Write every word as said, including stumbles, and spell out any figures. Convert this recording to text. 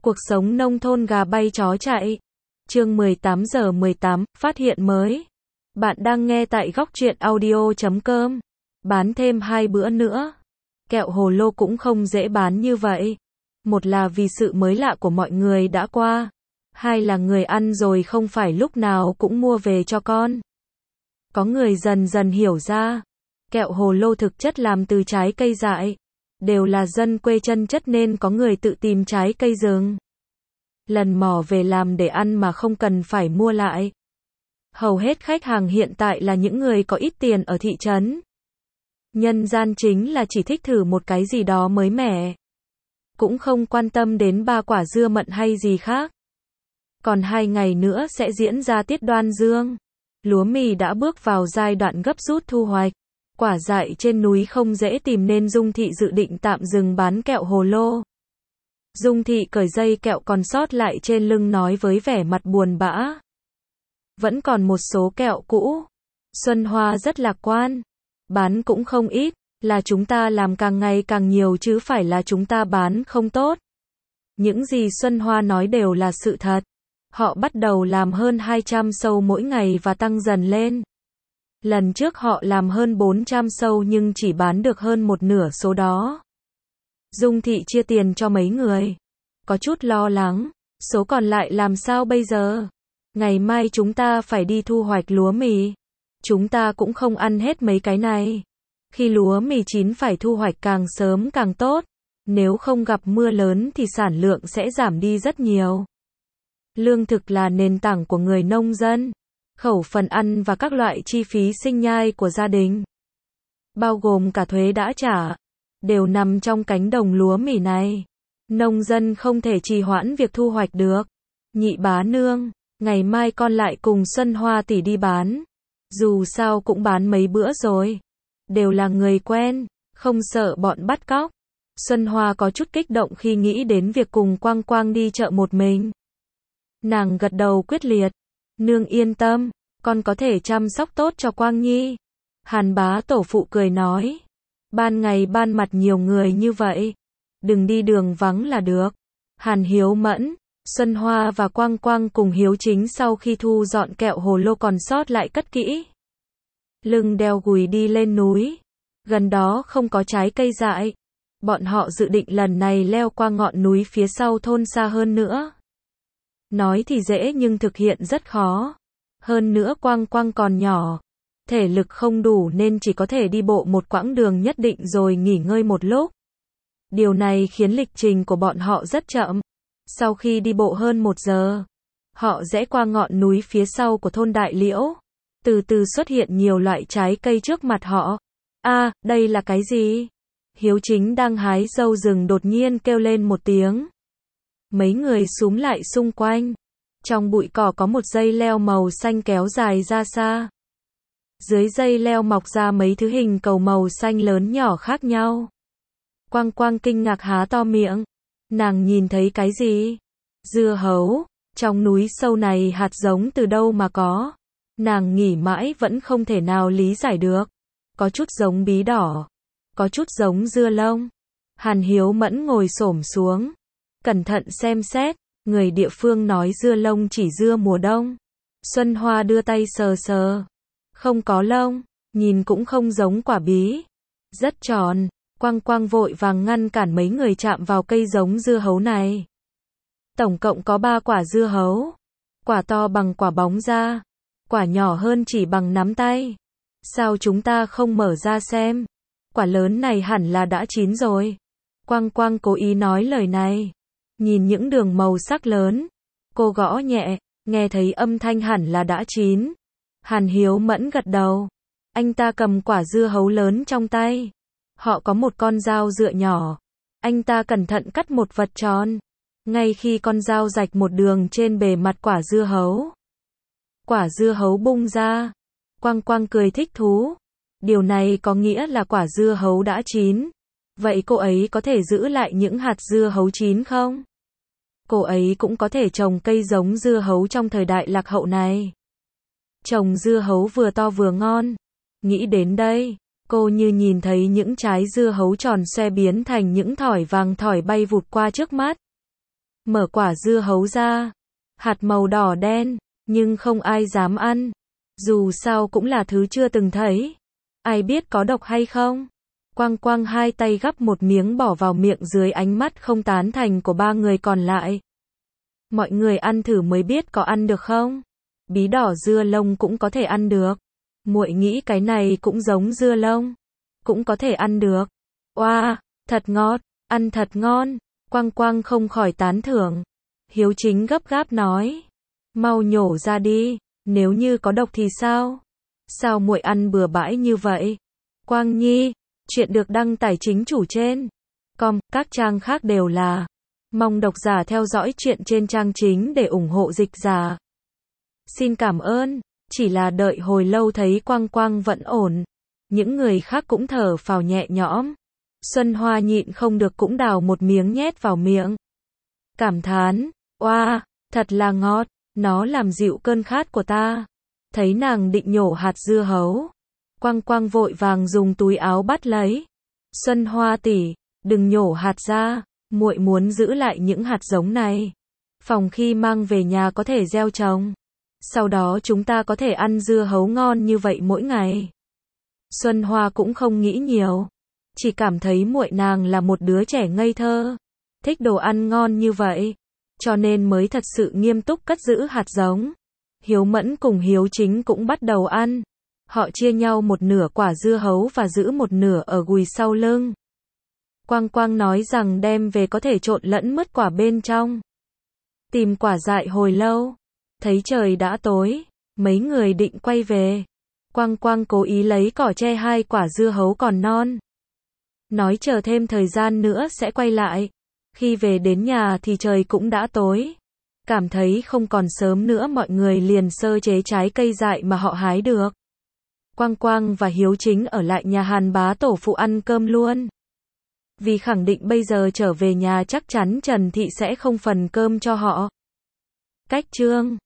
Cuộc sống nông thôn gà bay chó chạy. Chương mười tám giờ mười tám, phát hiện mới. Bạn đang nghe tại góc truyện audio chấm com. Bán thêm hai bữa nữa. Kẹo hồ lô cũng không dễ bán như vậy. Một là vì sự mới lạ của mọi người đã qua. Hai là người ăn rồi không phải lúc nào cũng mua về cho con. Có người dần dần hiểu ra. Kẹo hồ lô thực chất làm từ trái cây dại. Đều là dân quê chân chất nên có người tự tìm trái cây rừng. Lần mò về làm để ăn mà không cần phải mua lại. Hầu hết khách hàng hiện tại là những người có ít tiền ở thị trấn. Nhân gian chính là chỉ thích thử một cái gì đó mới mẻ. Cũng không quan tâm đến ba quả dưa mận hay gì khác. Còn hai ngày nữa sẽ diễn ra tiết đoan dương. Lúa mì đã bước vào giai đoạn gấp rút thu hoạch. Quả dại trên núi không dễ tìm nên Dung Thị dự định tạm dừng bán kẹo hồ lô. Dung Thị cởi dây kẹo còn sót lại trên lưng nói với vẻ mặt buồn bã. Vẫn còn một số kẹo cũ. Xuân Hoa rất lạc quan. Bán cũng không ít, là chúng ta làm càng ngày càng nhiều chứ phải là chúng ta bán không tốt. Những gì Xuân Hoa nói đều là sự thật. Họ bắt đầu làm hơn hai trăm sâu mỗi ngày và tăng dần lên. Lần trước họ làm hơn bốn trăm sâu nhưng chỉ bán được hơn một nửa số đó. Dung Thị chia tiền cho mấy người. Có chút lo lắng. Số còn lại làm sao bây giờ? Ngày mai chúng ta phải đi thu hoạch lúa mì. Chúng ta cũng không ăn hết mấy cái này. Khi lúa mì chín phải thu hoạch càng sớm càng tốt. Nếu không gặp mưa lớn thì sản lượng sẽ giảm đi rất nhiều. Lương thực là nền tảng của người nông dân. Khẩu phần ăn và các loại chi phí sinh nhai của gia đình, bao gồm cả thuế đã trả, đều nằm trong cánh đồng lúa mì này. Nông dân không thể trì hoãn việc thu hoạch được. Nhị bá nương, ngày mai con lại cùng Xuân Hoa tỷ đi bán. Dù sao cũng bán mấy bữa rồi. Đều là người quen, không sợ bọn bắt cóc. Xuân Hoa có chút kích động khi nghĩ đến việc cùng Quang Quang đi chợ một mình. Nàng gật đầu quyết liệt. Nương yên tâm, con có thể chăm sóc tốt cho Quang Nhi. Hàn bá tổ phụ cười nói. Ban ngày ban mặt nhiều người như vậy. Đừng đi đường vắng là được. Hàn Hiếu Mẫn, Xuân Hoa và Quang Quang cùng Hiếu Chính sau khi thu dọn kẹo hồ lô còn sót lại cất kỹ. Lưng đeo gùi đi lên núi. Gần đó không có trái cây dại. Bọn họ dự định lần này leo qua ngọn núi phía sau thôn xa hơn nữa. Nói thì dễ nhưng thực hiện rất khó. Hơn nữa Quang Quang còn nhỏ. Thể lực không đủ nên chỉ có thể đi bộ một quãng đường nhất định rồi nghỉ ngơi một lúc. Điều này khiến lịch trình của bọn họ rất chậm. Sau khi đi bộ hơn một giờ, họ rẽ qua ngọn núi phía sau của thôn Đại Liễu. Từ từ xuất hiện nhiều loại trái cây trước mặt họ. A, à, đây là cái gì? Hiếu Chính đang hái dâu rừng đột nhiên kêu lên một tiếng. Mấy người xúm lại xung quanh. Trong bụi cỏ có một dây leo màu xanh kéo dài ra xa. Dưới dây leo mọc ra mấy thứ hình cầu màu xanh lớn nhỏ khác nhau. Quang Quang kinh ngạc há to miệng. Nàng nhìn thấy cái gì? Dưa hấu. Trong núi sâu này hạt giống từ đâu mà có? Nàng nghĩ mãi vẫn không thể nào lý giải được. Có chút giống bí đỏ. Có chút giống dưa lông. Hàn Hiếu Mẫn ngồi xổm xuống. Cẩn thận xem xét. Người địa phương nói dưa lông chỉ dưa mùa đông. Xuân Hoa đưa tay sờ sờ. Không có lông. Nhìn cũng không giống quả bí. Rất tròn. Quang Quang vội vàng ngăn cản mấy người chạm vào cây giống dưa hấu này. Tổng cộng có ba quả dưa hấu. Quả to bằng quả bóng ra. Quả nhỏ hơn chỉ bằng nắm tay. Sao chúng ta không mở ra xem? Quả lớn này hẳn là đã chín rồi. Quang Quang cố ý nói lời này. Nhìn những đường màu sắc lớn. Cô gõ nhẹ, nghe thấy âm thanh hẳn là đã chín. Hàn Hiếu Mẫn gật đầu. Anh ta cầm quả dưa hấu lớn trong tay. Họ có một con dao dựa nhỏ. Anh ta cẩn thận cắt một vật tròn. Ngay khi con dao rạch một đường trên bề mặt quả dưa hấu. Quả dưa hấu bung ra. Quang Quang cười thích thú. Điều này có nghĩa là quả dưa hấu đã chín. Vậy cô ấy có thể giữ lại những hạt dưa hấu chín không? Cô ấy cũng có thể trồng cây giống dưa hấu trong thời đại lạc hậu này. Trồng dưa hấu vừa to vừa ngon. Nghĩ đến đây, cô như nhìn thấy những trái dưa hấu tròn xoe biến thành những thỏi vàng thỏi bay vụt qua trước mắt. mở quả dưa hấu ra. Hạt màu đỏ đen, nhưng không ai dám ăn. Dù sao cũng là thứ chưa từng thấy. Ai biết có độc hay không? Quang Quang hai tay gắp một miếng bỏ vào miệng dưới ánh mắt không tán thành của ba người còn lại. Mọi người ăn thử mới biết có ăn được không? Bí đỏ dưa lông cũng có thể ăn được. Muội nghĩ cái này cũng giống dưa lông, cũng có thể ăn được. Oa, wow, thật ngọt, ăn thật ngon. Quang Quang không khỏi tán thưởng. Hiếu Chính gấp gáp nói, mau nhổ ra đi, nếu như có độc thì sao? Sao muội ăn bừa bãi như vậy? Quang Nhi, chuyện được đăng tải chính chủ trên com, các trang khác đều là. Mong độc giả theo dõi chuyện trên trang chính để ủng hộ dịch giả. Xin cảm ơn. Chỉ là đợi hồi lâu thấy Quang Quang vẫn ổn. Những người khác cũng thở phào nhẹ nhõm. Xuân Hoa nhịn không được cũng đào một miếng nhét vào miệng. Cảm thán, oa, wow, thật là ngọt, nó làm dịu cơn khát của ta. Thấy nàng định nhổ hạt dưa hấu. Quang Quang vội vàng dùng túi áo bắt lấy. Xuân Hoa tỷ, đừng nhổ hạt ra, muội muốn giữ lại những hạt giống này. Phòng khi mang về nhà có thể gieo trồng. Sau đó chúng ta có thể ăn dưa hấu ngon như vậy mỗi ngày. Xuân Hoa cũng không nghĩ nhiều. Chỉ cảm thấy muội nàng là một đứa trẻ ngây thơ. Thích đồ ăn ngon như vậy. Cho nên mới thật sự nghiêm túc cất giữ hạt giống. Hiếu Mẫn cùng Hiếu Chính cũng bắt đầu ăn. Họ chia nhau một nửa quả dưa hấu và giữ một nửa ở gùi sau lưng. Quang Quang nói rằng đem về có thể trộn lẫn mứt quả bên trong. Tìm quả dại hồi lâu. Thấy trời đã tối, mấy người định quay về. Quang Quang cố ý lấy cỏ che hai quả dưa hấu còn non. Nói chờ thêm thời gian nữa sẽ quay lại. Khi về đến nhà thì trời cũng đã tối. Cảm thấy không còn sớm nữa mọi người liền sơ chế trái cây dại mà họ hái được. Quang Quang và Hiếu Chính ở lại nhà Hàn bá tổ phụ ăn cơm luôn. Vì khẳng định bây giờ trở về nhà chắc chắn Trần Thị sẽ không phần cơm cho họ. Cách chương